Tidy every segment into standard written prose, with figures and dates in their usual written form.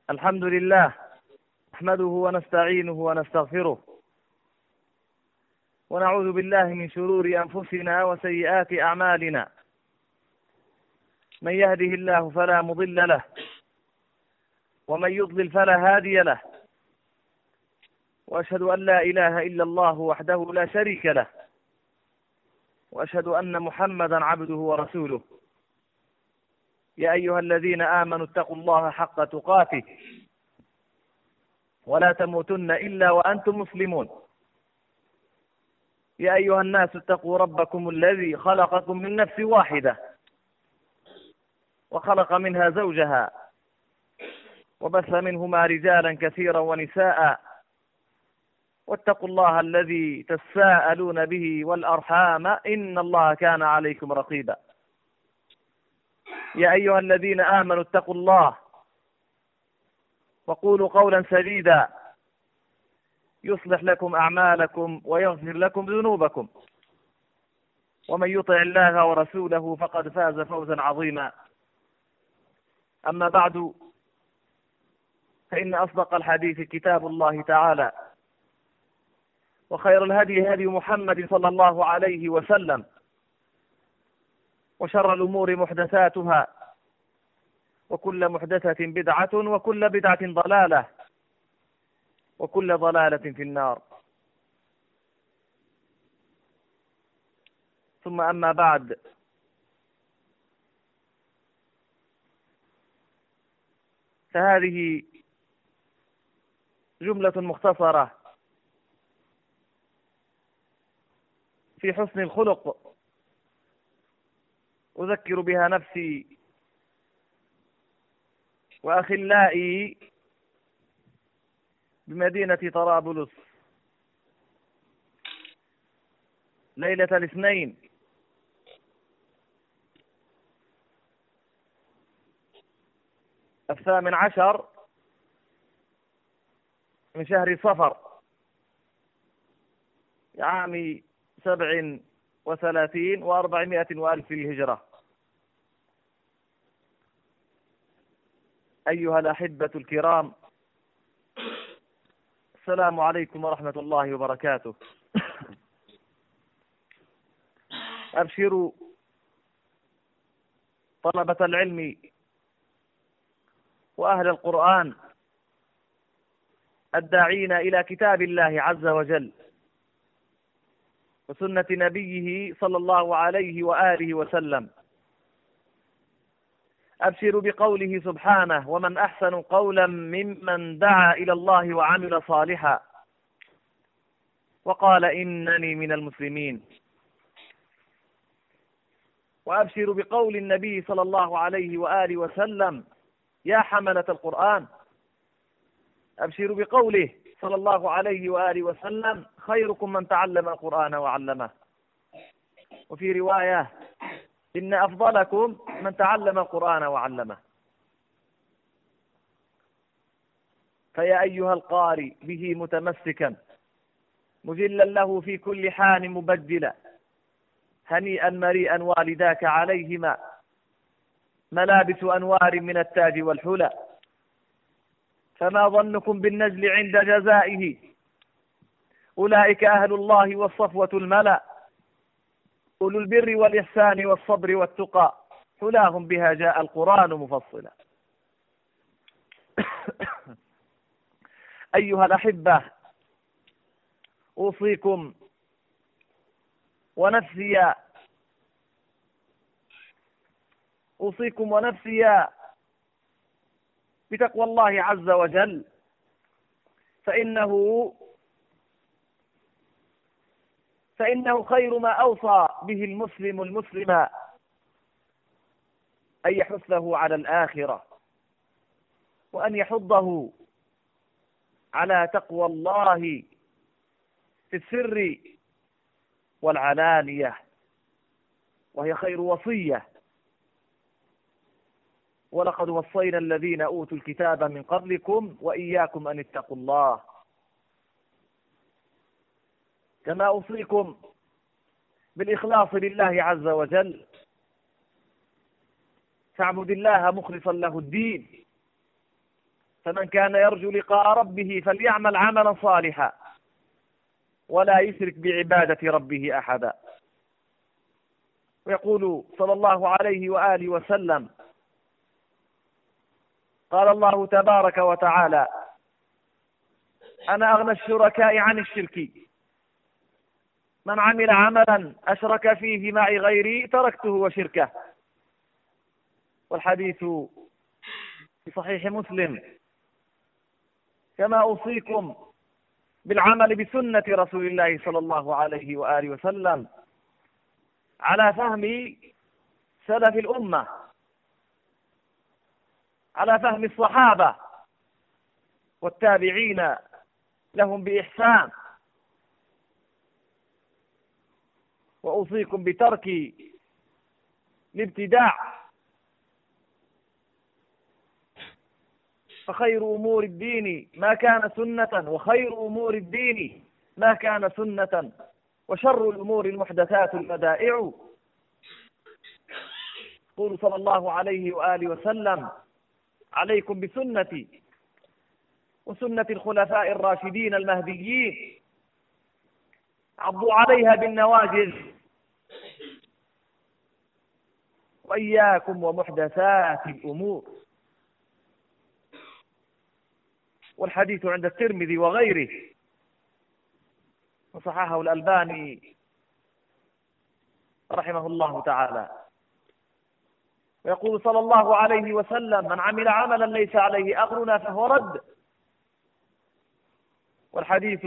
الحمد لله نحمده ونستعينه ونستغفره ونعوذ بالله من شرور أنفسنا وسيئات أعمالنا. من يهده الله فلا مضل له ومن يضلل فلا هادي له، وأشهد أن لا إله إلا الله وحده لا شريك له، وأشهد أن محمدا عبده ورسوله. يا أيها الذين آمنوا اتقوا الله حق تقاته ولا تموتن إلا وأنتم مسلمون. يا أيها الناس اتقوا ربكم الذي خلقكم من نفس واحدة وخلق منها زوجها وبث منهما رجالا كثيرا ونساء، واتقوا الله الذي تساءلون به والأرحام إن الله كان عليكم رقيبا. يا أيها الذين آمنوا اتقوا الله وقولوا قولا سديدا يصلح لكم أعمالكم ويغفر لكم ذنوبكم، ومن يطع الله ورسوله فقد فاز فوزا عظيما. أما بعد، فإن أصدق الحديث كتاب الله تعالى، وخير الهدي هدي محمد صلى الله عليه وسلم، وشر الأمور محدثاتها، وكل محدثة بدعة، وكل بدعة ضلالة، وكل ضلالة في النار. ثم أما بعد، فهذه جملة مختصرة في حسن الخلق أذكر بها نفسي وأخلائي بمدينة طرابلس ليلة الاثنين 18 من شهر صفر عام 37 و400 وألف الهجرة. أيها الأحبة الكرام، السلام عليكم ورحمة الله وبركاته. أبشروا طلبة العلم وأهل القرآن الداعين إلى كتاب الله عز وجل وسنة نبيه صلى الله عليه وآله وسلم. أبشروا بقوله سبحانه: ومن أحسن قولا ممن دعا إلى الله وعمل صالحا وقال إنني من المسلمين. وأبشروا بقول النبي صلى الله عليه وآله وسلم: يا حملة القرآن. أبشروا بقوله صلى الله عليه وآله وسلم: خيركم من تعلم القرآن وعلمه. وفي رواية: إن أفضلكم من تعلم القرآن وعلمه. فيا أيها القارئ به متمسكا مجلا له في كل حان مبجلا، هنيئا مريئا والداك عليهما ملابس أنوار من التاج والحلى. فما ظنكم بالنجل عند جزائه؟ أولئك أهل الله والصفوة الملأ، أولو البر والإحسان والصبر والتقى، حلاهم بها جاء القرآن مفصلا. أيها الأحبة، أوصيكم ونفسي بتقوى الله عز وجل، فإنه خير ما أوصى به المسلم المسلم أن يحثه على الآخرة، وأن يحضه على تقوى الله في السر والعلانية، وهي خير وصية. ولقد وصينا الذين أوتوا الكتاب من قبلكم وإياكم أن اتقوا الله، كما أوصيكم بالإخلاص لله عز وجل، فاعبد الله مخلصا له الدين، فمن كان يرجو لقاء ربه فليعمل عملا صالحا ولا يشرك بعبادة ربه أحدا. ويقول صلى الله عليه وآله وسلم: قال الله تبارك وتعالى: أنا أغنى الشركاء عن الشرك، من عمل عملا أشرك فيه معي غيري تركته وشركه. والحديث في صحيح مسلم. كما أوصيكم بالعمل بسنة رسول الله صلى الله عليه وآله وسلم على فهم سلف الأمة، على فهم الصحابة والتابعين لهم بإحسان. وأوصيكم بترك الابتداع، فخير أمور الدين ما كان سنة، وخير أمور الدين ما كان سنة، وشر الأمور المحدثات البدائع. يقول صلى الله عليه وآله وسلم: عليكم بسنتي وسنة الخلفاء الراشدين المهديين، عضوا عليها بالنواجذ، وإياكم ومحدثات الأمور. والحديث عند الترمذي وغيره، وصححه الألباني رحمه الله تعالى. ويقول صلى الله عليه وسلم: من عمل عملا ليس عليه أمرنا فهو رد. والحديث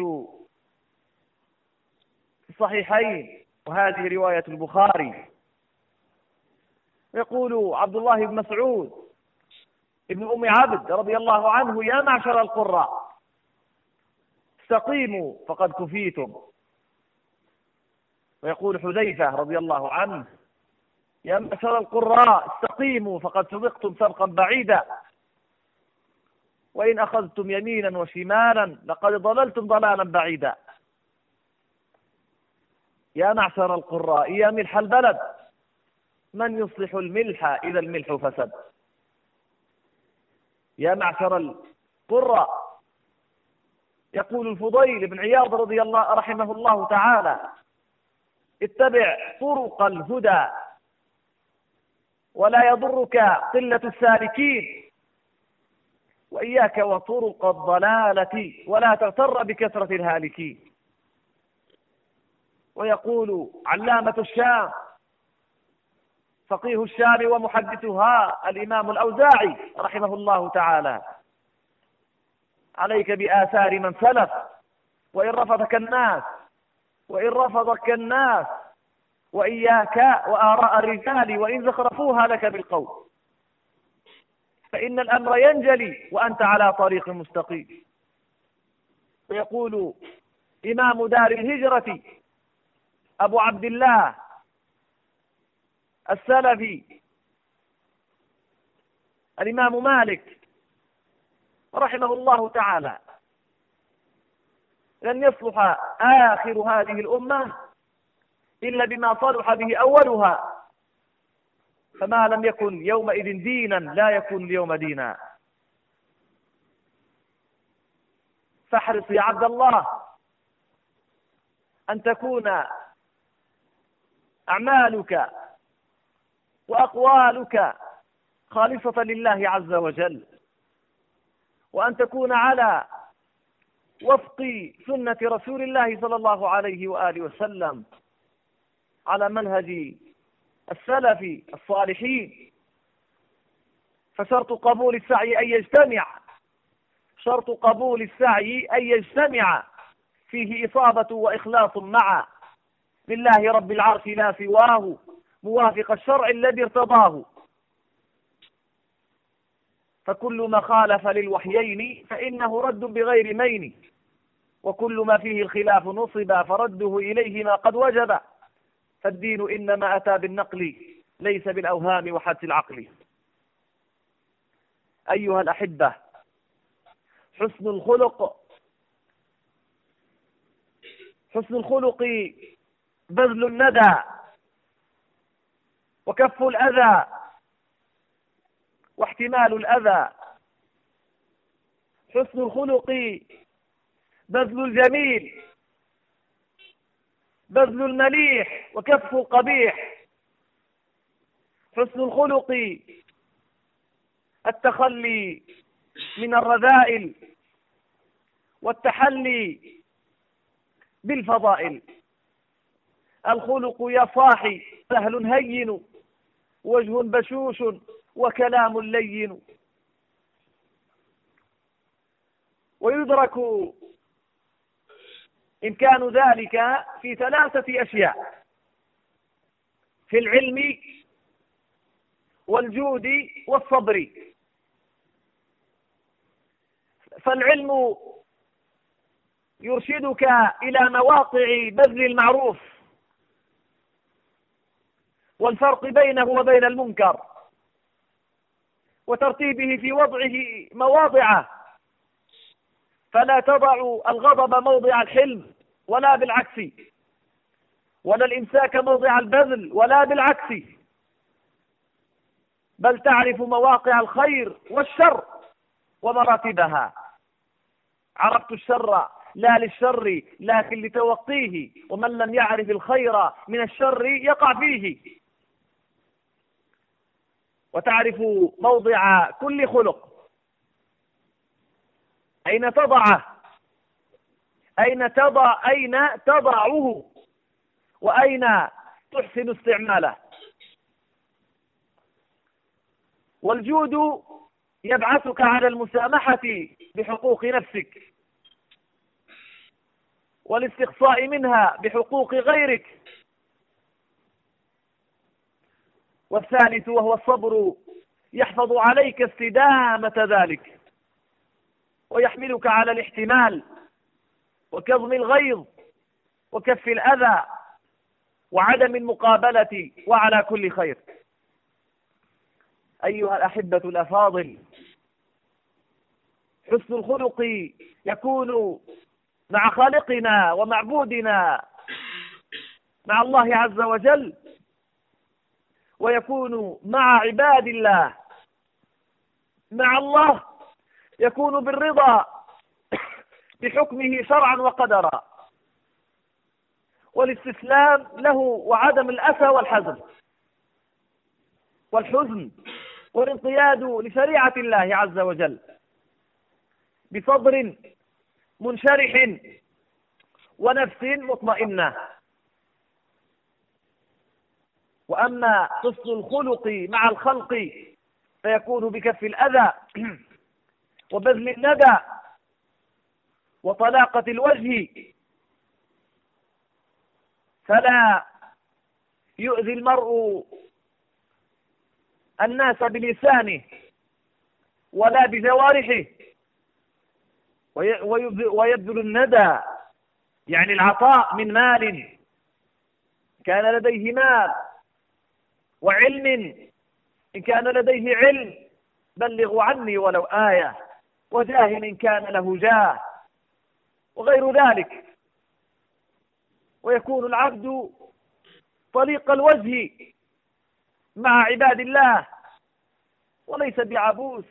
في الصحيحين، وهذه رواية البخاري. يقول عبد الله بن مسعود ابن أم عبد رضي الله عنه: يا معشر القراء استقيموا فقد كفيتم. ويقول حذيفة رضي الله عنه: يا معشر القراء استقيموا فقد سبقتم سبقا بعيدا، وإن أخذتم يمينا وشمالا لقد ضللتم ضلالا بعيدا. يا معشر القراء يا ملح البلد، من يصلح الملح إذا الملح فسد. يا معشر القراء، يقول الفضيل بن عياض رضي الله رحمه الله تعالى: اتبع طرق الهدى ولا يضرك قلة السالكين، وإياك وطرق الضلالة ولا تغتر بكثرة الهالكين. ويقول علامة الشام فقيه الشام ومحدثها الإمام الأوزاعي رحمه الله تعالى: عليك بآثار من سلف وإن رفضك الناس، وإياك وآراء الرجال وإن زخرفوها لك بالقول، فإن الأمر ينجلي وأنت على طريق مستقيم. ويقول إمام دار الهجرة أبو عبد الله السلفي الإمام مالك رحمه الله تعالى: لن يصلح آخر هذه الأمة إلا بما صلح به أولها، فما لم يكن يومئذ دينا لا يكون اليوم دينا. فاحرص يا عبد الله أن تكون أعمالك وأقوالك خالصة لله عز وجل، وأن تكون على وفق سنة رسول الله صلى الله عليه وآله وسلم، على منهج السلف الصالحين. فشرط قبول السعي أن يجتمع فيه إصابة وإخلاص مع لله رب العرش لا سواه، موافق الشرع الذي ارتضاه. فكل ما خالف للوحيين فإنه رد بغير مين، وكل ما فيه الخلاف نصب فرده إليه ما قد وجب. فالدين إنما أتى بالنقل ليس بالأوهام وحدس العقل. أيها الأحبة، حسن الخلق بذل الندى وكف الأذى واحتمال الأذى. حسن الخلق بذل الجميل، بذل المليح وكف القبيح. حسن الخلق التخلي من الرذائل والتحلي بالفضائل. الخلق يا صاحي سهل هين، وجه بشوش وكلام لين. ويدرك إمكان ذلك في 3 أشياء: في العلم والجود والصبر. فالعلم يرشدك إلى مواقع بذل المعروف والفرق بينه وبين المنكر وترتيبه في وضعه مواضعه، فلا تضع الغضب موضع الحلم ولا بالعكس، ولا الإمساك موضع البذل ولا بالعكس، بل تعرف مواقع الخير والشر ومراتبها. عرفت الشر لا للشر لكن لتوقيه، ومن لم يعرف الخير من الشر يقع فيه. وتعرف موضع كل خلق، أين تضعه، أين تضعه، وأين تحسن استعماله. والجود يبعثك على المسامحة بحقوق نفسك والاستقصاء منها بحقوق غيرك. والثالث وهو الصبر يحفظ عليك استدامة ذلك ويحملك على الاحتمال وكظم الغيظ وكف الأذى وعدم المقابلة وعلى كل خير. أيها الأحبة الأفاضل، حسن الخلق يكون مع خالقنا ومعبودنا، مع الله عز وجل، ويكون مع عباد الله. مع الله يكون بالرضا بحكمه شرعا وقدرا، والاستسلام له وعدم الأسى والحزن والانقياد لشريعة الله عز وجل بصدر منشرح ونفس مطمئنة. وأما حسن الخلق مع الخلق فيكون بكف الأذى وبذل الندى وطلاقة الوجه، فلا يؤذي المرء الناس بلسانه ولا بجوارحه، ويبذل الندى يعني العطاء من مال كان لديه مال، وعلم إن كان لديه علم بلغوا عني ولو آية، وجاه إن كان له جاه، وغير ذلك. ويكون العبد طليق الوجه مع عباد الله وليس بعبوس.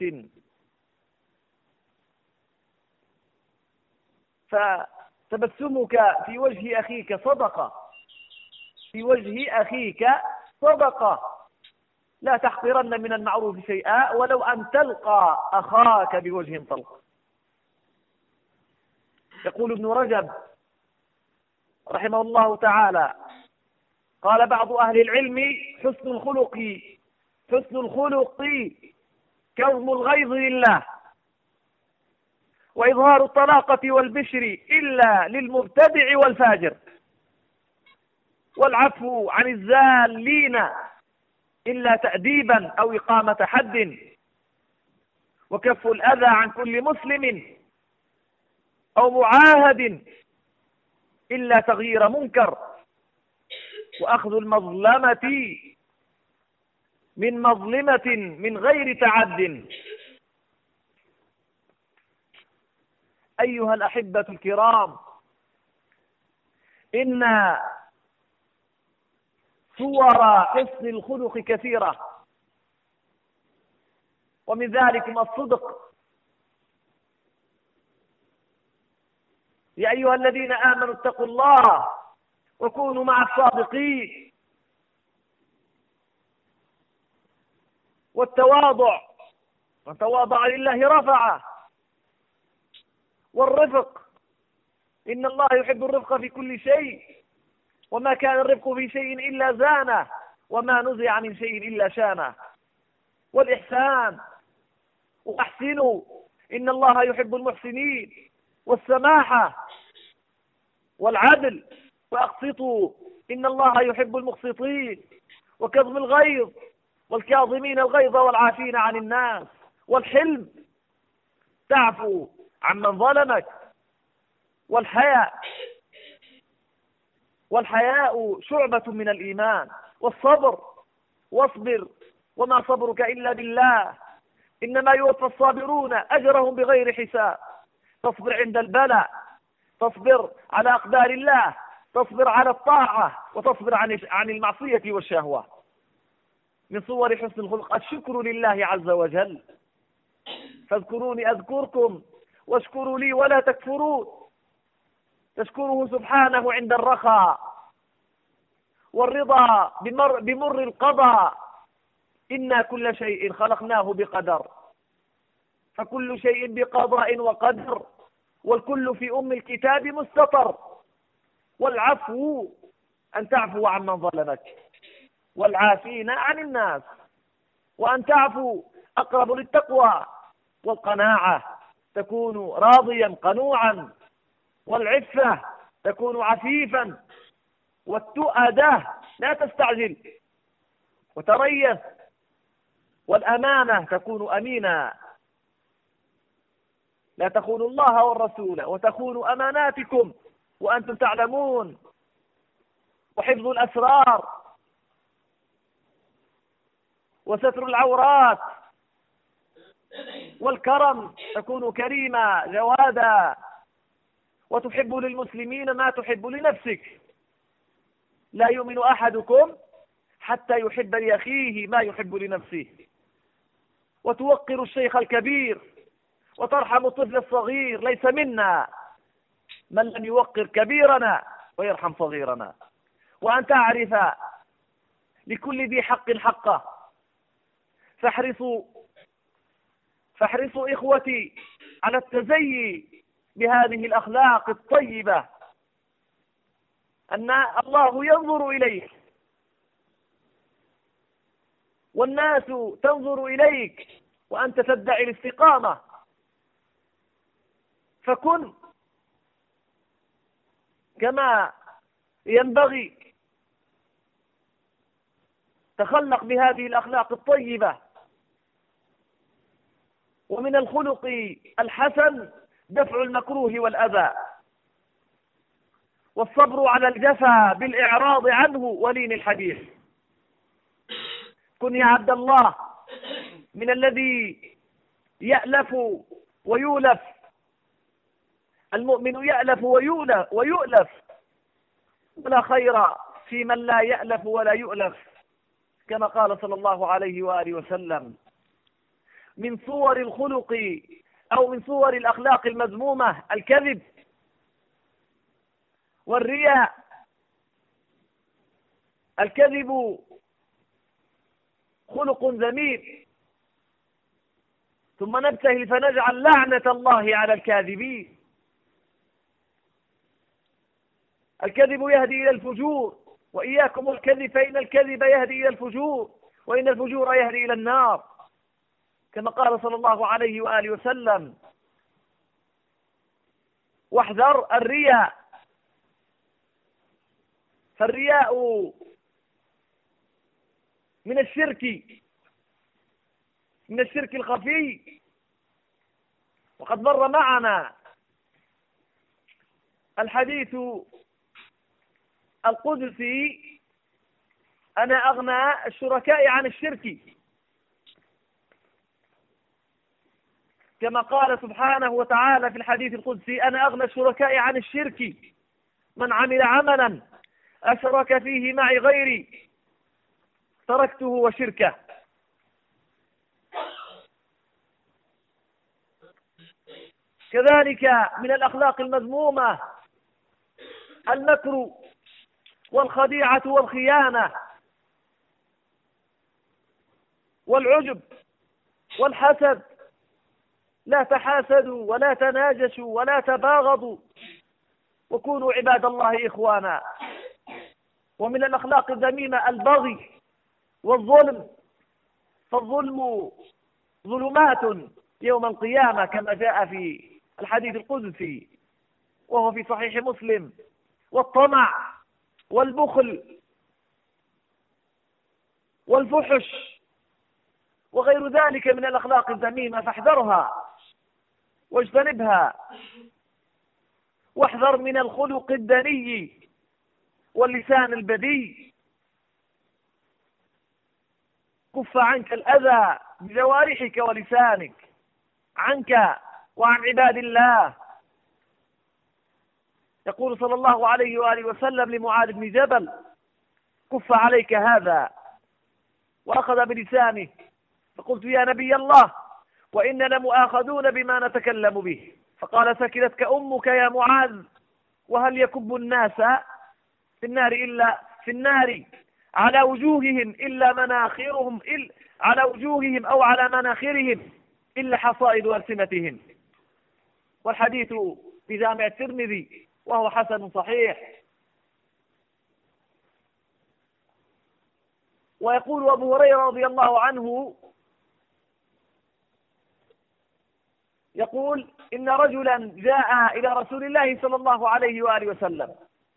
فتبسمك في وجه أخيك صدقة، في وجه أخيك صدقة. لا تحقرن من المعروف شيئا ولو أن تلقى أخاك بوجه طلق. يقول ابن رجب رحمه الله تعالى: قال بعض أهل العلم: حسن الخلق كظم الغيظ لله، وإظهار الطلاقة والبشر إلا للمبتدع والفاجر، والعفو عن الزالين إلا تأديبا أو إقامة حد، وكف الأذى عن كل مسلم أو معاهد إلا تغيير منكر، وأخذ المظلمة من مظلمة من غير تعد. أيها الأحبة الكرام، إن صور حسن الخلق كثيرة، ومن ذلك الصدق يا أيها الذين آمنوا اتقوا الله وكونوا مع الصادقين. والتواضع، من تواضع لله رفعه. والرفق، إن الله يحب الرفق في كل شيء، وما كان الرفق في شيء إلا زانه، وما نزع من شيء إلا شانه. والإحسان، وأحسنوا إن الله يحب المحسنين. والسماحة والعدل، وأقسطوا إن الله يحب المقسطين. وكظم الغيظ، والكاظمين الغيظ والعافين عن الناس. والحلم، تعفو عمن ظلمك. والحياء شعبة من الإيمان. والصبر، واصبر وما صبرك إلا بالله، إنما يوفى الصابرون أجرهم بغير حساب. تصبر عند البلاء، تصبر على أقدار الله، تصبر على الطاعة، وتصبر عن المعصية والشهوة. من صور حسن الخلق الشكر لله عز وجل. فاذكروني أذكركم واشكروا لي ولا تكفرون. تشكره سبحانه عند الرخاء، والرضا بمر القضاء. إنا كل شيء خلقناه بقدر، فكل شيء بقضاء وقدر، والكل في أم الكتاب مستطر. والعفو، أن تعفو عمن ظلمك، والعافين عن الناس، وأن تعفو أقرب للتقوى. والقناعة، تكون راضيا قنوعا. والعفة، تكون عفيفا. والتؤدة، لا تستعجل وتريث. والأمانة، تكون أمينا، لا تخونوا الله والرسول وتخونوا أماناتكم وأنتم تعلمون. وحفظ الأسرار، وستر العورات. والكرم، تكون كريما جوادا، وتحب للمسلمين ما تحب لنفسك. لا يؤمن أحدكم حتى يحب لأخيه ما يحب لنفسه. وتوقر الشيخ الكبير، وترحم الطفل الصغير. ليس منا من لم يوقر كبيرنا ويرحم صغيرنا. وأن تعرف لكل ذي حق حقه. فاحرصوا إخوتي على التزيي بهذه الأخلاق الطيبة، أن الله ينظر إليك والناس تنظر إليك وأنت تدعي الاستقامة. فكن كما ينبغي، تخلق بهذه الأخلاق الطيبة. ومن الخلق الحسن دفع المكروه والأذى، والصبر على الجفا بالإعراض عنه ولين الحديث. كن يا عبد الله من الذي يألف ويؤلف. المؤمن يألف ويؤلف، ولا خير في من لا يألف ولا يؤلف، كما قال صلى الله عليه وآله وسلم. من صور الخلق أو من صور الأخلاق المذمومة الكذب والرياء. الكذب خلق ذميم، ثم نبتهل فنجعل لعنة الله على الكاذبين. الكذب يهدي إلى الفجور، وإياكم الكذب فإن الكذب يهدي إلى الفجور، وإن الفجور يهدي إلى النار، كما قال صلى الله عليه وآله وسلم. واحذر الرياء، فالرياء من الشرك الخفي. وقد مر معنا الحديث القدسي: أنا أغنى الشركاء عن الشرك، كما قال سبحانه وتعالى في الحديث القدسي: أنا أغنى الشركاء عن الشرك، من عمل عملا أشرك فيه معي غيري تركته وشركه. كذلك من الأخلاق المذمومة المكر والخديعة والخيانة والعجب والحسد. لا تحاسدوا ولا تناجشوا ولا تباغضوا وكونوا عباد الله إخوانا. ومن الأخلاق الذميمة البغي والظلم، فالظلم ظلمات يوم القيامة كما جاء في الحديث القدسي وهو في صحيح مسلم. والطمع والبخل والفحش وغير ذلك من الأخلاق الذميمة، فاحذرها واجتنبها، واحذر من الخلق الدني واللسان البذيء. كف عنك الأذى بجوارحك ولسانك عنك وعن عباد الله. يقول صلى الله عليه وآله وسلم لمعاذ بن جبل: كف عليك هذا، وأخذ بلسانه. فقلت: يا نبي الله، وإننا لمؤاخذون بما نتكلم به. فقال: ثكلتك أمك يا معاذ، وهل يكب الناس في النار على وجوههم إلا مناخرهم على وجوههم أو على مناخرهم إلا حصائد ألسنتهم. والحديث في جامع الترمذي وهو حسن صحيح. ويقول أبو هريرة رضي الله عنه يقول: إن رجلا جاء إلى رسول الله صلى الله عليه وآله وسلم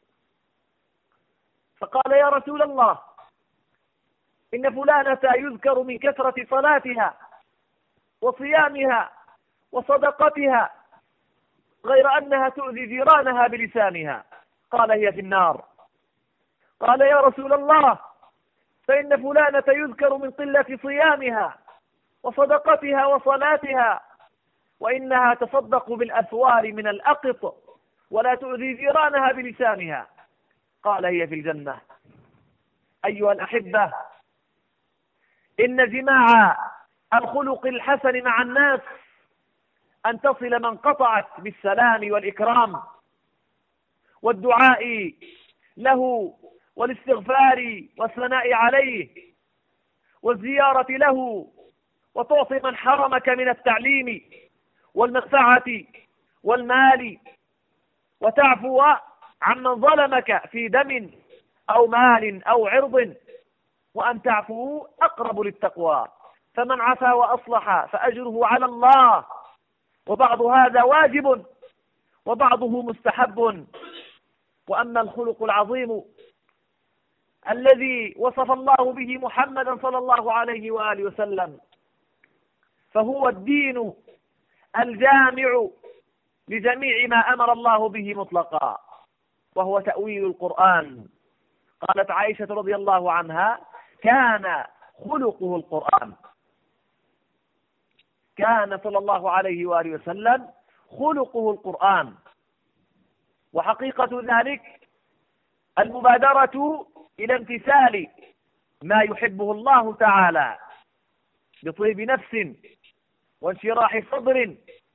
فقال: يا رسول الله، إن فلانة يذكر من كثرة صلاتها وصيامها وصدقتها غير أنها تؤذي جيرانها بلسانها، قال: هي في النار. قال: يا رسول الله، فإن فلانة يذكر من قلة صيامها وصدقتها وصلاتها وإنها تصدق بالأثوار من الأقط ولا تؤذي جيرانها بلسانها، قال: هي في الجنة. أيها الأحبة، إن جماع الخلق الحسن مع الناس أن تصل من قطعت بالسلام والإكرام والدعاء له والاستغفار والثناء عليه والزيارة له، وتعطي من حرمك من التعليم والمنفعة والمال، وتعفو عمن ظلمك في دم أو مال أو عرض، وأن تعفو أقرب للتقوى. فمن عفا وأصلح فأجره على الله، وبعض هذا واجب وبعضه مستحب. وأما الخلق العظيم الذي وصف الله به محمدا صلى الله عليه وآله وسلم فهو الدين الجامع لجميع ما أمر الله به مطلقا، وهو تأويل القرآن. قالت عائشة رضي الله عنها: كان خلقه القرآن. كان صلى الله عليه وآله وسلم خلقه القرآن. وحقيقة ذلك المبادرة إلى امتثال ما يحبه الله تعالى بطيب نفس وانشراح صدر،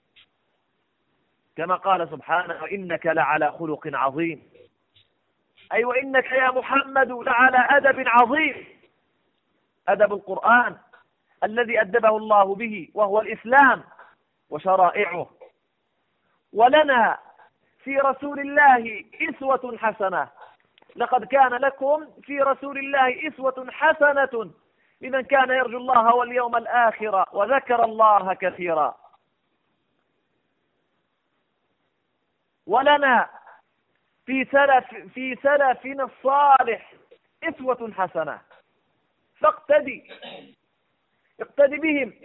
كما قال سبحانه: وإنك لعلى خلق عظيم. أي وإنك يا محمد لعلى أدب عظيم، أدب القرآن الذي أدبه الله به، وهو الإسلام وشرائعه. ولنا في رسول الله أسوة حسنة. لقد كان لكم في رسول الله أسوة حسنة لمن كان يرجو الله واليوم الآخر وذكر الله كثيرا. ولنا في سلفنا الصالح أسوة حسنة، اقتدي بهم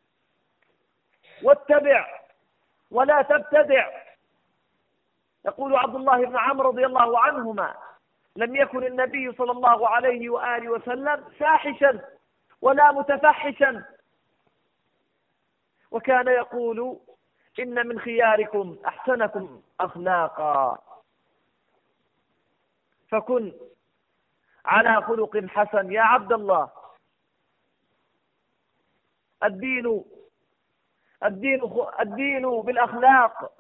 واتبع ولا تبتدع. يقول عبد الله بن عمرو رضي الله عنهما: لم يكن النبي صلى الله عليه وآله وسلم فاحشا ولا متفحشا، وكان يقول: إن من خياركم أحسنكم أخلاقا. فكن على خلق حسن يا عبد الله. الدين الدين بالأخلاق،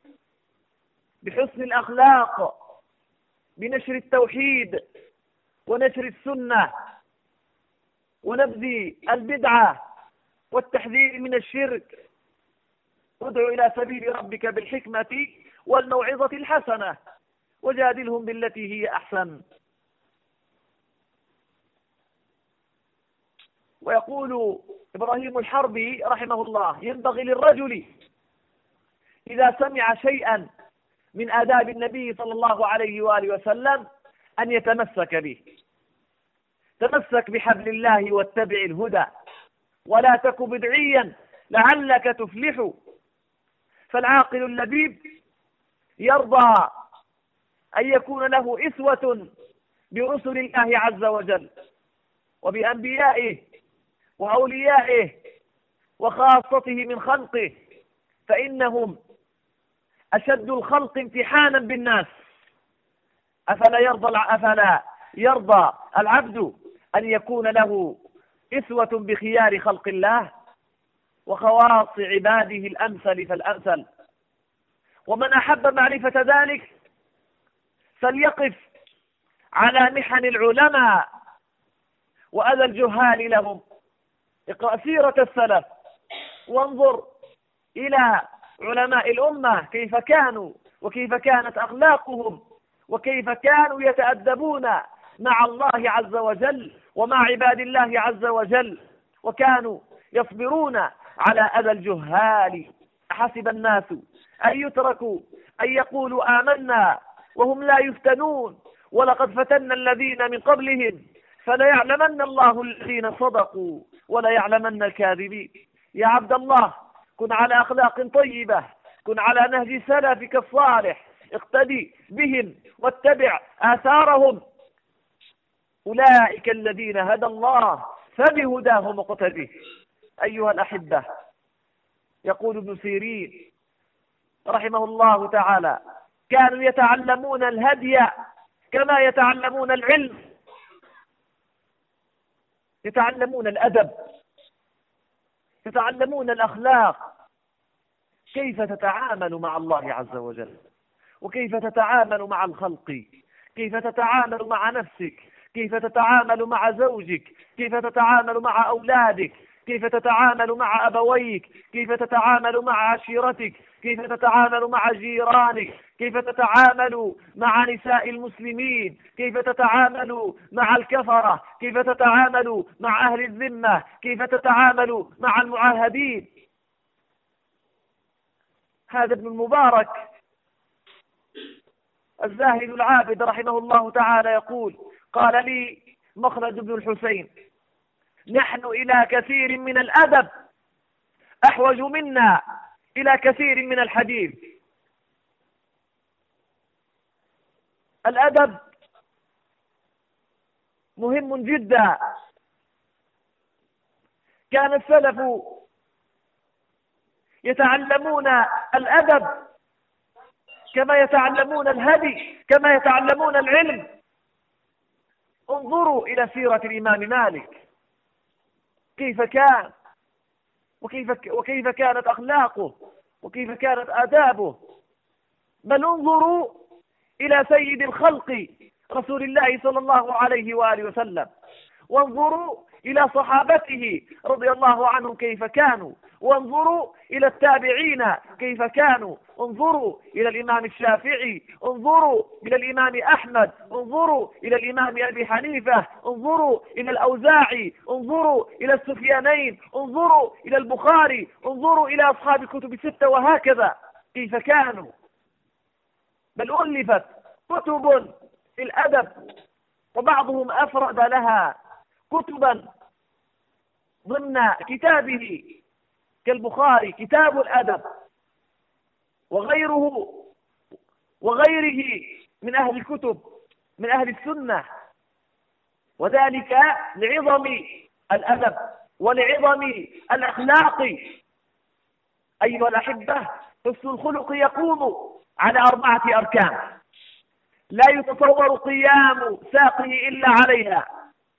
بحسن الأخلاق، بنشر التوحيد ونشر السنة ونبذ البدعة والتحذير من الشرك. ادع إلى سبيل ربك بالحكمة والموعظة الحسنة وجادلهم بالتي هي أحسن. ويقول إبراهيم الحربي رحمه الله: ينبغي للرجل إذا سمع شيئا من آداب النبي صلى الله عليه وآله وسلم أن يتمسك به. تمسك بحبل الله واتبع الهدى ولا تك بدعيا لعلك تفلح. فالعاقل اللبيب يرضى أن يكون له إسوة برسل الله عز وجل وبأنبيائه وأوليائه وخاصته من خلقه، فإنهم أشد الخلق امتحانا بالناس. أفلا يرضى العبد أن يكون له إسوة بخيار خلق الله وخواص عباده الأمثل فالأمثل؟ ومن أحب معرفة ذلك فليقف على محن العلماء وأذى الجهال لهم. اقرأ سيرة السلف وانظر إلى علماء الأمة كيف كانوا وكيف كانت أخلاقهم وكيف كانوا يتأدبون مع الله عز وجل ومع عباد الله عز وجل، وكانوا يصبرون على أذى الجهال. أحسب الناس أن يتركوا أن يقولوا آمنا وهم لا يفتنون ولقد فتنا الذين من قبلهم فليعلمن الله الذين صدقوا وليعلمن الكاذبين. يا عبد الله، كن على أخلاق طيبة، كن على نهج سلفك الصالح، اقتدي بهم واتبع آثارهم. أولئك الذين هدى الله فبهداهم اقتدي. أيها الأحبة، يقول ابن سيرين رحمه الله تعالى: كانوا يتعلمون الهدي كما يتعلمون العلم، يتعلمون الأدب، يتعلمون الأخلاق، كيف تتعامل مع الله عز وجل، وكيف تتعامل مع الخلق، كيف تتعامل مع نفسك، كيف تتعامل مع زوجك، كيف تتعامل مع أولادك، كيف تتعامل مع أبويك، كيف تتعامل مع عشيرتك، كيف تتعامل مع جيرانك، كيف تتعامل مع نساء المسلمين، كيف تتعامل مع الكفرة، كيف تتعامل مع أهل الذمة، كيف تتعامل مع المعاهدين. هذا ابن المبارك الزاهد العابد رحمه الله تعالى يقول: قال لي مخلد بن الحسين: نحن إلى كثير من الأدب أحوج منا إلى كثير من الحديث. الأدب مهم جدا. كان السلف يتعلمون الأدب كما يتعلمون الهدي، كما يتعلمون العلم. انظروا إلى سيرة الإمام مالك، كيف كان وكيف كانت أخلاقه وكيف كانت آدابه. بل انظروا إلى سيد الخلق رسول الله صلى الله عليه وآله وسلم، وانظروا إلى صحابته رضي الله عنهم كيف كانوا، وانظروا إلى التابعين كيف كانوا، انظروا إلى الإمام الشافعي، انظروا إلى الإمام أحمد، انظروا إلى الإمام أبي حنيفة، انظروا إلى الأوزاعي، انظروا إلى السفيانين، انظروا إلى البخاري، انظروا إلى أصحاب الكتب الستة، وهكذا كيف كانوا. بل ألفت كتب في الأدب، وبعضهم أفرد لها كتبا ضمن كتابه كالبخاري كتاب الأدب، وغيره من أهل الكتب من أهل السنة، وذلك لعظم الأدب ولعظم الأخلاق. أيها الأحبة، حسن الخلق يقوم على 4 أركان لا يتصور قيام ساقه إلا عليها: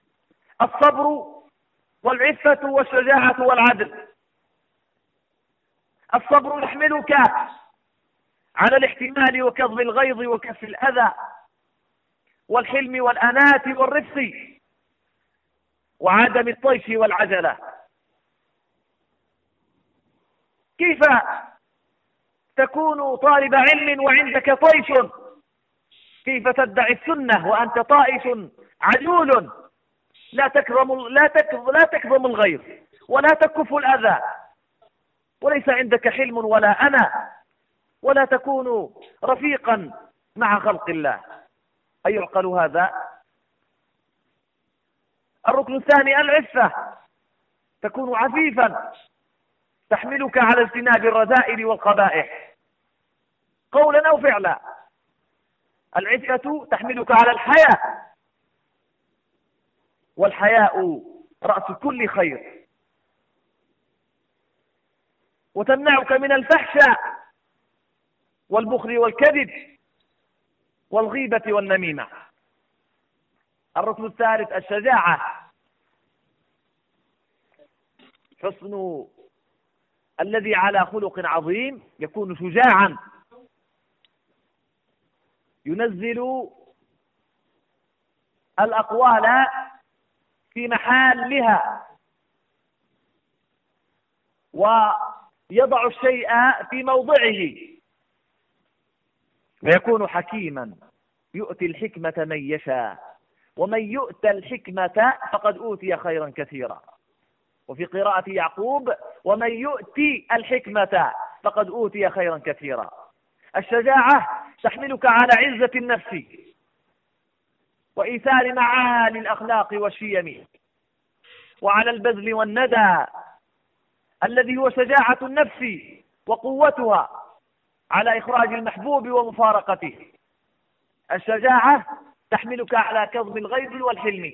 الصبر والعفة والشجاعة والعدل. الصبر يحملك على الاحتمال وكظم الغيظ وكف الأذى والحلم والأناة والرفق وعدم الطيش والعجلة. كيف تكون طالب علم وعندك طيش؟ كيف تدعي السنة وأنت طائش عجول لا تكظم الغيظ ولا تكف الأذى وليس عندك حلم ولا أنا ولا تكون رفيقا مع خلق الله؟ أيعقل هذا؟ الركن الثاني العفة، تكون عفيفا تحملك على اجتناب الرذائل والقبائح قولا أو فعلا. العفة تحملك على الحياء، والحياء رأس كل خير، وتمنعك من الفحشاء والبخل والكذب والغيبة والنميمة. الركن الثالث الشجاعة، حسن الذي على خلق عظيم يكون شجاعا، ينزل الأقوال في محلها ويضع الشيء في موضعه، ويكون حكيما يؤتي الحكمة من يشاء، ومن يؤت الحكمة فقد أوتي خيرا كثيرا. وفي قراءة يعقوب ومن يؤتي الحكمة فقد أوتي خيرا كثيرا. الشجاعة تحملك على عزة النفس وإيثار معالي الأخلاق والشيم، وعلى البذل والندى الذي هو شجاعة النفس وقوتها على إخراج المحبوب ومفارقته. الشجاعة تحملك على كظم الغيظ والحلم،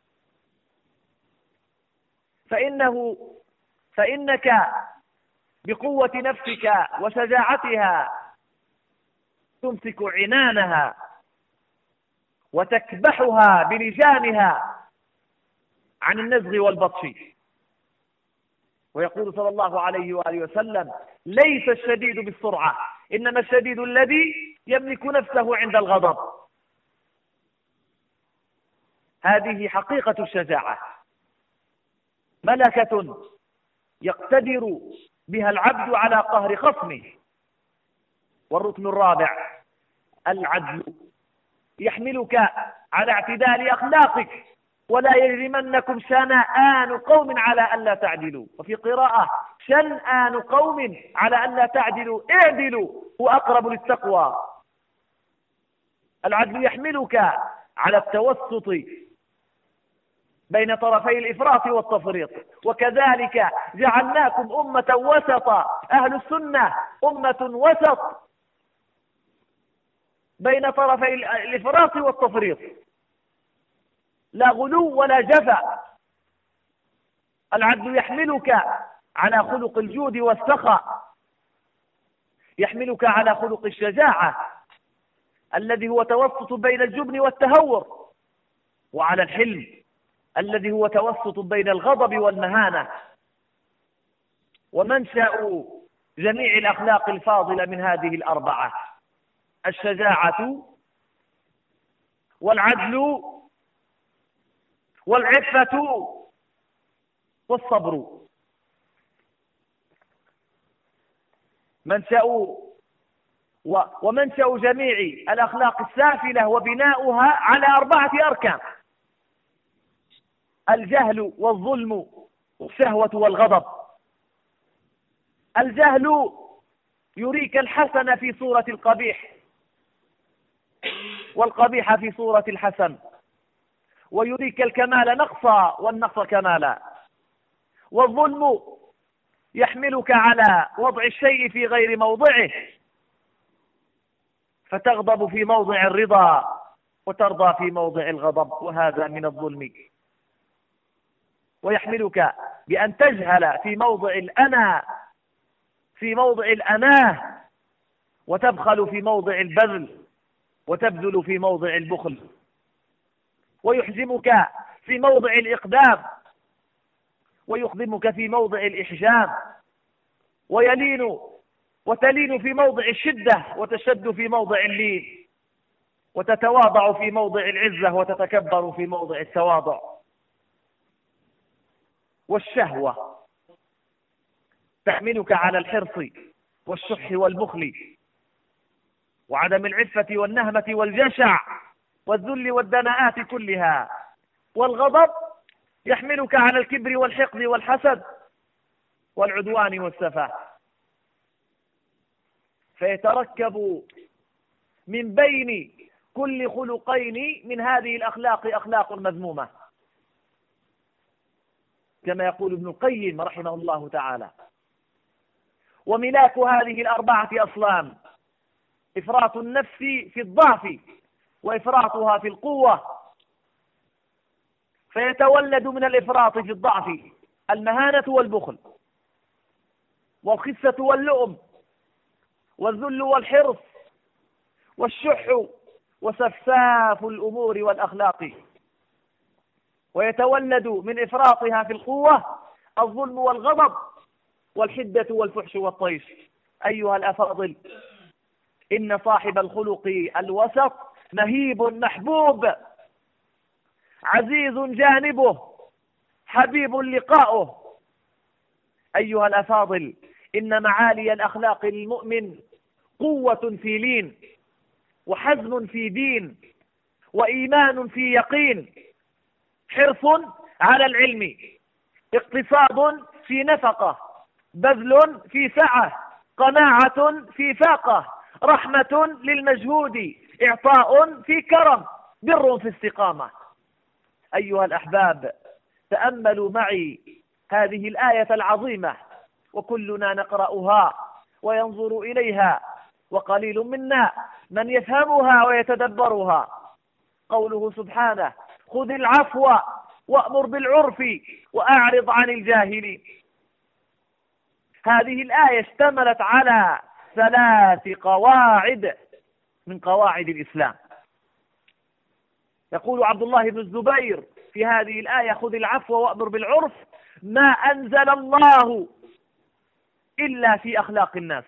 فإنك بقوة نفسك وشجاعتها تمسك عنانها وتكبحها بلجامها عن النزغ والبطش. ويقول صلى الله عليه وآله وسلم ليس الشديد بالسرعة إنما الشديد الذي يملك نفسه عند الغضب. هذه حقيقة الشجاعة، ملكة يقتدر بها العبد على قهر خصمه. والركن الرابع العدل، يحملك على اعتدال أخلاقك، ولا يجرمنكم شنآن قوم على ألا تعدلوا، وفي قراءة شنآن قوم على ألا تعدلوا اعدلوا هو أقرب للتقوى. العدل يحملك على التوسط بين طرفي الإفراط والتفريط، وكذلك جعلناكم أمة وسطا، أهل السنة أمة وسط بين طرفي الإفراط والتفريط، لا غلو ولا جفا. العدل يحملك على خلق الجود والسخاء، يحملك على خلق الشجاعة الذي هو توسط بين الجبن والتهور، وعلى الحلم الذي هو توسط بين الغضب والمهانة. ومنشأ جميع الأخلاق الفاضلة من هذه الأربعة الشجاعة والعدل والعفة والصبر. ومنشأ جميع الأخلاق السافلة وبناؤها على 4 أركان: الجهل والظلم والشهوة والغضب. الجهل يريك الحسن في صورة القبيح، والقبيح في صورة الحسن، ويريك الكمال نقصا والنقص كمالا. والظلم يحملك على وضع الشيء في غير موضعه، فتغضب في موضع الرضا وترضى في موضع الغضب، وهذا من الظلم. ويحملك بأن تجهل في موضع الأناه، وتبخل في موضع البذل، وتبذل في موضع البخل. ويحزمك في موضع الإقدام، ويخدمك في موضع الإحجام. ويلين وتلين في موضع الشدة وتشد في موضع اللين، وتتواضع في موضع العزة وتتكبر في موضع التواضع. والشهوة تحملك على الحرص والشح والبخل وعدم العفة والنهمة والجشع والذل والدناءات كلها. والغضب يحملك على الكبر والحقد والحسد والعدوان والسفه. فيتركب من بين كل خلقين من هذه الأخلاق أخلاق مذمومة، كما يقول ابن القيم رحمه الله تعالى. وملاك هذه الأربعة أصلام: إفراط النفس في الضعف وإفراطها في القوة. فيتولد من الإفراط في الضعف المهانة والبخل والخسة واللؤم والذل والحرص والشح وسفساف الأمور والأخلاق. ويتولد من إفراطها في القوة الظلم والغضب والحدة والفحش والطيش. أيها الأفاضل، إن صاحب الخلق الوسط مهيب محبوب، عزيز جانبه، حبيب لقاؤه. أيها الأفاضل، إن معالي الأخلاق للمؤمن قوة في لين، وحزم في دين، وإيمان في يقين، حرص على العلم، اقتصاد في نفقة، بذل في سعة، قناعة في فاقة، رحمة للمجهود، إعطاء في كرم، بر في استقامة. أيها الأحباب، تأملوا معي هذه الآية العظيمة، وكلنا نقرأها وينظر إليها، وقليل منا من يفهمها ويتدبرها. قوله سبحانه: خذ العفو وأمر بالعرف وأعرض عن الجاهلين. هذه الآية اشتملت على 3 قواعد من قواعد الإسلام. يقول عبد الله بن الزبير في هذه الآية: خذ العفو وأمر بالعرف، ما أنزل الله إلا في أخلاق الناس.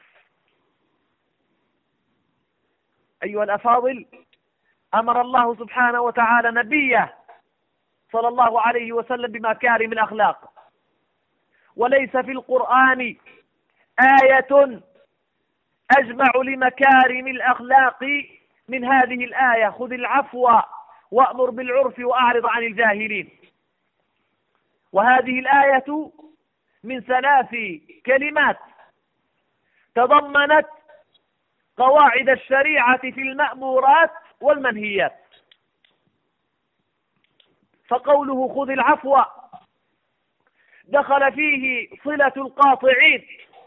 أيها الأفاضل، أمر الله سبحانه وتعالى نبيه صلى الله عليه وسلم بمكارم الأخلاق، وليس في القرآن آية أجمع لمكارم الأخلاق من هذه الآية: خذ العفو وأمر بالعرف وأعرض عن الجاهلين. وهذه الآية من 3 كلمات تضمنت قواعد الشريعة في المأمورات والمنهيات. فقوله خذ العفو دخل فيه صلة القاطعين،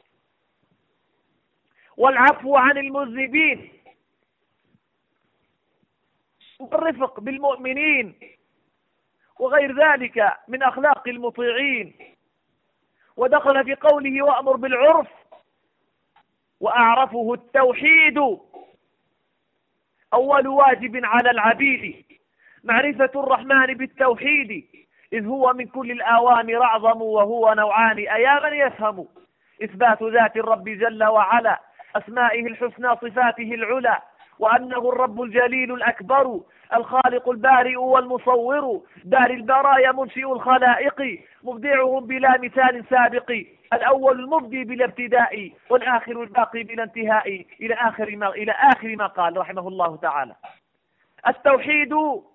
والعفو عن المذنبين، والرفق بالمؤمنين، وغير ذلك من أخلاق المطيعين. ودخل في قوله وأمر بالعرف وأعرفه التوحيد. أول واجب على العبيد معرفة الرحمن بالتوحيد، إذ هو من كل الأوامر أعظم، وهو نوعان أيا من يفهم: إثبات ذات الرب جل وعلا، أسمائه الحسنى صفاته العلى، وأنه الرب الجليل الأكبر الخالق البارئ والمصور، دار البرايا منشئ الخلائق، مبدعهم بلا مثال سابق، الأول المبدي بلا ابتداء، والآخر الباقي بلا انتهاء، إلى آخر ما قال رحمه الله تعالى. التوحيد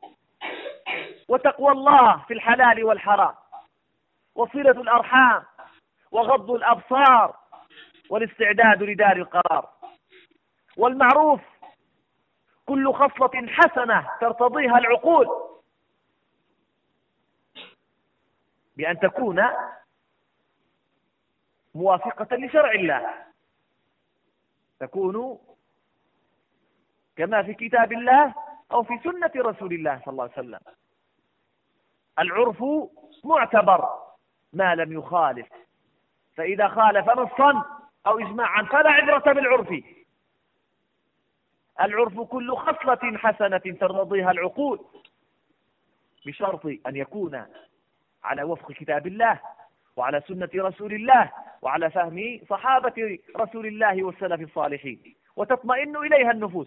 وتقوى الله في الحلال والحرام، وصلة الأرحام، وغض الأبصار، والاستعداد لدار القرار. والمعروف كل خصلة حسنة ترتضيها العقول، بأن تكون موافقة لشرع الله، تكون كما في كتاب الله أو في سنة رسول الله صلى الله عليه وسلم. العرف معتبر ما لم يخالف، فإذا خالف نصا أو إجماعا فلا عبرة بالعرف. العرف كل خصلة حسنة ترتضيها العقول، بشرط أن يكون على وفق كتاب الله وعلى سنة رسول الله وعلى فهم صحابة رسول الله والسلف الصالحين، وتطمئن إليها النفوس،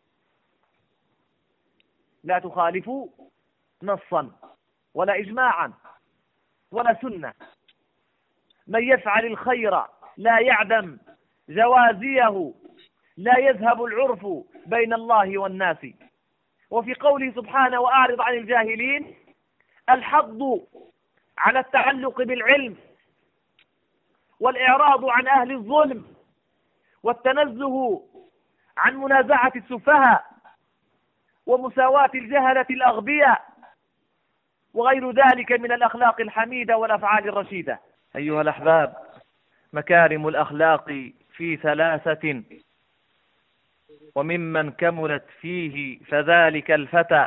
لا تخالف نصا ولا إجماعا ولا سنة. من يفعل الخير لا يعدم جوازيه، لا يذهب العرف بين الله والناس. وفي قوله سبحانه وأعرض عن الجاهلين الحض على التعلق بالعلم، والإعراض عن أهل الظلم، والتنزه عن منازعة السفهاء، ومساواة الجهلة الأغبياء، وغير ذلك من الأخلاق الحميدة والأفعال الرشيدة. أيها الأحباب، مكارم الأخلاق في ثلاثة، وممن كملت فيه فذلك الفتى: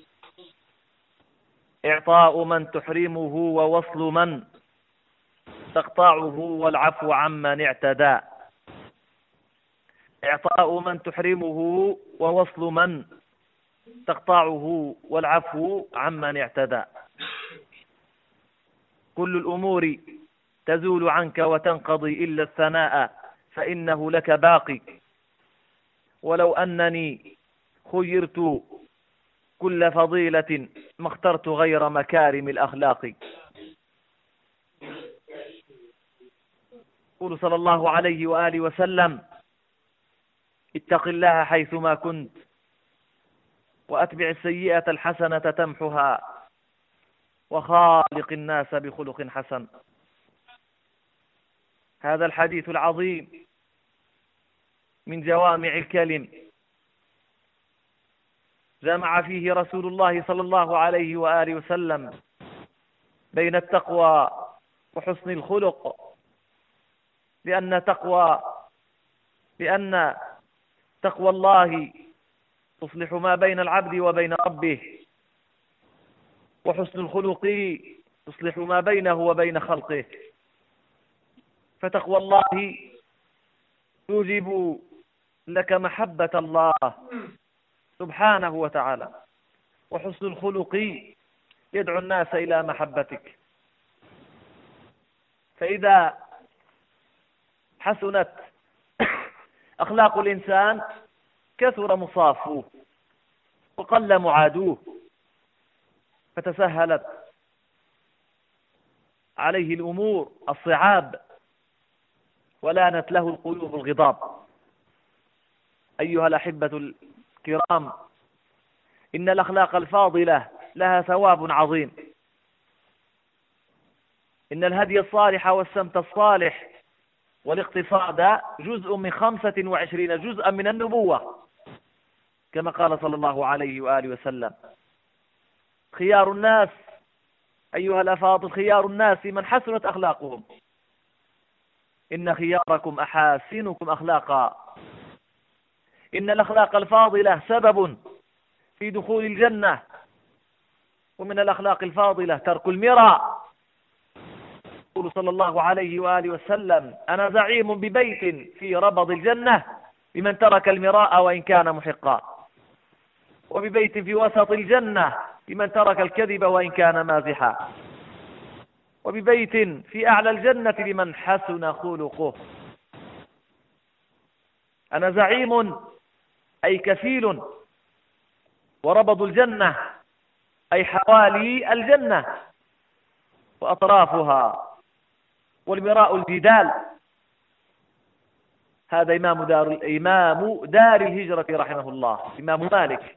إعطاء من تحرمه، ووصل من تقطعه، والعفو عمن اعتدى. إعطاء من تحرمه، ووصل من تقطعه، والعفو عمن اعتدى. كل الأمور تزول عنك وتنقضي إلا الثناء، فإنه لك باقي. ولو أنني خيرت كل فضيلة ما اخترت غير مكارم الأخلاق. يقول صلى الله عليه وآله وسلم: اتق الله حيثما كنت، وأتبع السيئة الحسنة تمحها، وخالق الناس بخلق حسن. هذا الحديث العظيم من جوامع الكلم، جمع فيه رسول الله صلى الله عليه وآله وسلم بين التقوى وحسن الخلق، لأن تقوى الله تصلح ما بين العبد وبين ربه، وحسن الخلق تصلح ما بينه وبين خلقه. فتقوى الله توجب لك محبة الله سبحانه وتعالى، وحسن الخلق يدعو الناس إلى محبتك. فإذا حسنت أخلاق الإنسان كثر مصافوه وقل معادوه، فتسهلت عليه الأمور الصعاب، ولانت له القلوب الغضاب. أيها الأحبة الكرام، إن الأخلاق الفاضلة لها ثواب عظيم. إن الهدي الصالح والسمت الصالح والاقتصاد جزء من 25 جزءا من النبوة، كما قال صلى الله عليه وآله وسلم: خيار الناس أيها الأفاضل، خيار الناس من حسنت أخلاقهم، إن خياركم أحاسنكم أخلاقا. إن الأخلاق الفاضلة سبب في دخول الجنة. ومن الأخلاق الفاضلة ترك المراء. يقول صلى الله عليه وآله وسلم: أنا زعيم ببيت في ربض الجنة لمن ترك المراء وإن كان محقا، وببيت في وسط الجنة لمن ترك الكذب وإن كان مازحا، وببيت في أعلى الجنة لمن حسن خلقه. أنا زعيم أي كفيل، وربض الجنة أي حوالي الجنة وأطرافها، والمراء الجدال. هذا إمام دار الهجرة رحمه الله، إمام مالك.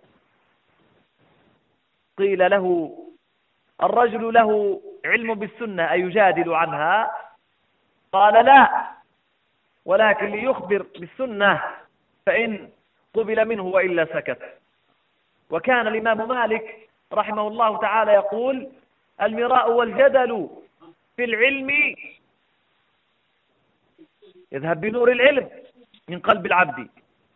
قيل له: الرجل له علم بالسنة أيجادل عنها؟ قال: لا، ولكن ليخبر بالسنة، فإن قبل منه وإلا سكت. وكان الإمام مالك رحمه الله تعالى يقول: المراء والجدل في العلم يذهب بنور العلم من قلب العبد.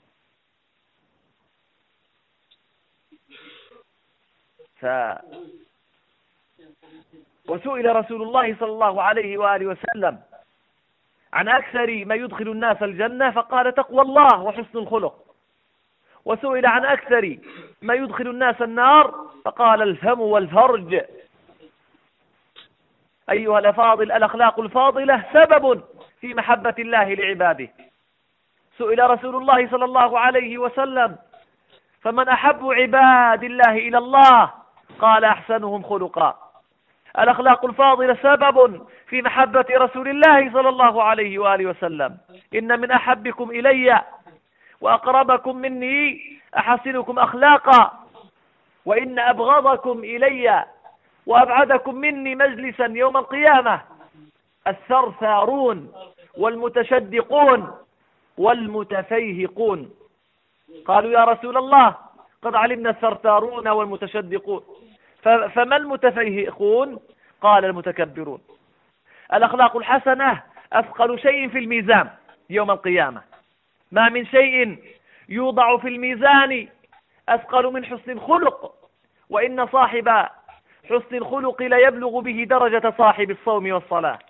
وسئل رسول الله صلى الله عليه وآله وسلم عن أكثر ما يدخل الناس الجنة، فقال: تقوى الله وحسن الخلق. وسئل عن أكثر ما يدخل الناس النار، فقال: الفم والفرج. أيها الأفاضل، الأخلاق الفاضلة سبب في محبة الله لعباده. سئل رسول الله صلى الله عليه وسلم: فمن أحب عباد الله إلى الله؟ قال: أحسنهم خلقا. الأخلاق الفاضلة سبب في محبة رسول الله صلى الله عليه وآله وسلم. إن من أحبكم إلي وأقربكم مني أحسنكم أخلاقا، وإن أبغضكم إلي وأبعدكم مني مجلسا يوم القيامة الثرثارون والمتشدقون والمتفيهقون. قالوا: يا رسول الله، قد علمنا الثرثارون والمتشدقون، فما المتفيهقون؟ قال: المتكبرون. الأخلاق الحسنة أثقل شيء في الميزان يوم القيامة. ما من شيء يوضع في الميزان أثقل من حسن الخلق، وإن صاحب حسن الخلق لا يبلغ به درجة صاحب الصوم والصلاة.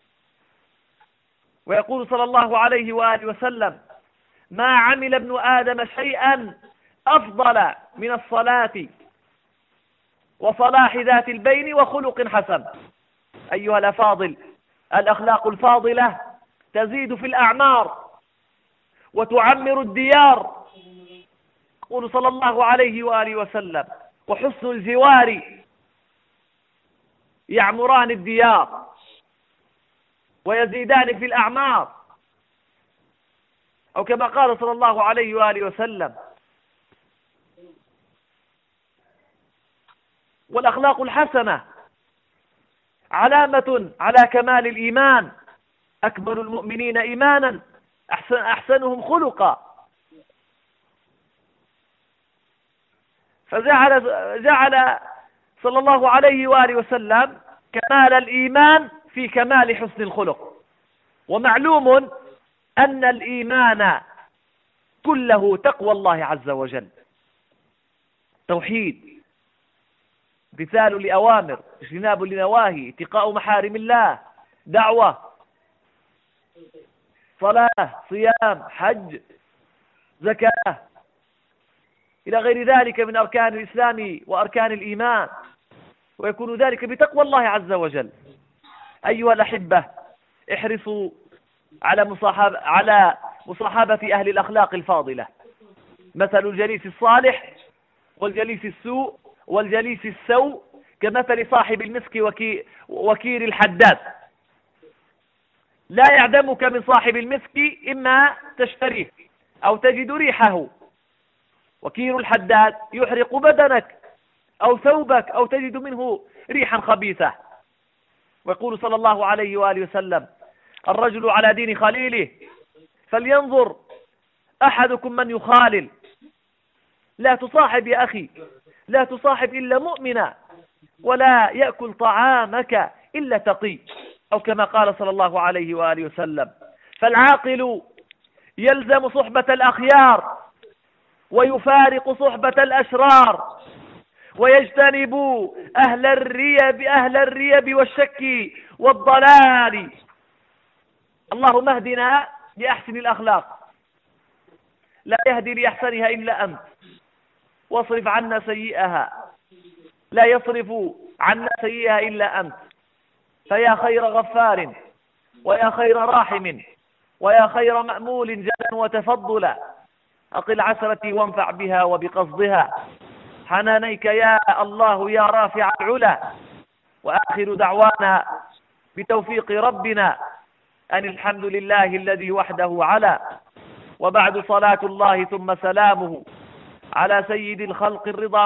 ويقول صلى الله عليه وآله وسلم: ما عمل ابن آدم شيئا أفضل من الصلاة وصلاح ذات البين وخلق حسن. أيها الأفاضل، الأخلاق الفاضلة تزيد في الأعمار وتعمر الديار. يقول صلى الله عليه وآله وسلم: وحسن الجوار يعمران الديار ويزيدان في الأعمار، أو كما قال صلى الله عليه وآله وسلم. والأخلاق الحسنة علامة على كمال الإيمان. أكمل المؤمنين إيمانا أحسنهم خلقا. فجعل صلى الله عليه وآله وسلم كمال الإيمان في كمال حسن الخلق. ومعلوم أن الإيمان كله تقوى الله عز وجل، توحيد، امتثال لأوامر، اجتناب لنواهي، اتقاء محارم الله، دعوة، صلاة، صيام، حج، زكاة، إلى غير ذلك من أركان الإسلام وأركان الإيمان. ويكون ذلك بتقوى الله عز وجل. أيها الأحبة، احرصوا على مصاحبة أهل الأخلاق الفاضلة. مثل الجليس الصالح والجليس السوء والجليس السوء كمثل صاحب المسك وكير الحداد. لا يعدمك من صاحب المسك، إما تشتريه أو تجد ريحه. وكير الحداد يحرق بدنك أو ثوبك أو تجد منه ريحا خبيثة. ويقول صلى الله عليه وآله وسلم: الرجل على دين خليله فلينظر أحدكم من يخالل. لا تصاحب يا أخي، لا تصاحب إلا مؤمنا، ولا يأكل طعامك إلا تقي، أو كما قال صلى الله عليه وآله وسلم: فالعاقل يلزم صحبة الأخيار ويفارق صحبة الأشرار ويجتنب أهل الريب والشك والضلال. اللهم اهدنا لأحسن الأخلاق، لا يهدي لأحسنها إلا أنت، واصرف عنا سيئها، لا يصرف عنا سيئها إلا أنت. فيا خير غفار ويا خير راحم ويا خير مأمول جدا وتفضلا، أقل عسرتي وانفع بها وبقصدها، حنانيك يا الله يا رافع العلا. وآخر دعوانا بتوفيق ربنا أن الحمد لله الذي وحده علا. وبعد، صلاة الله ثم سلامه على سيد الخلق الرضا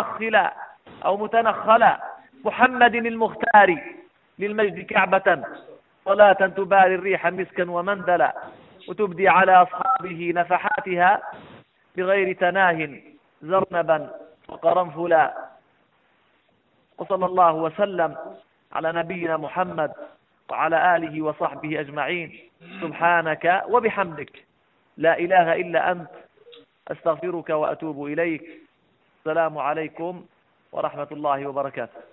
متنخلا محمد المختار للمجد كعبة، صلاة تباري الريح مسكا ومندلا، وتبدي على أصحابه نفحاتها بغير تناه زرنبا وقرنفلا. وصلى الله وسلم على نبينا محمد وعلى آله وصحبه أجمعين. سبحانك وبحمدك، لا إله إلا أنت، أستغفرك وأتوب إليك. السلام عليكم ورحمة الله وبركاته.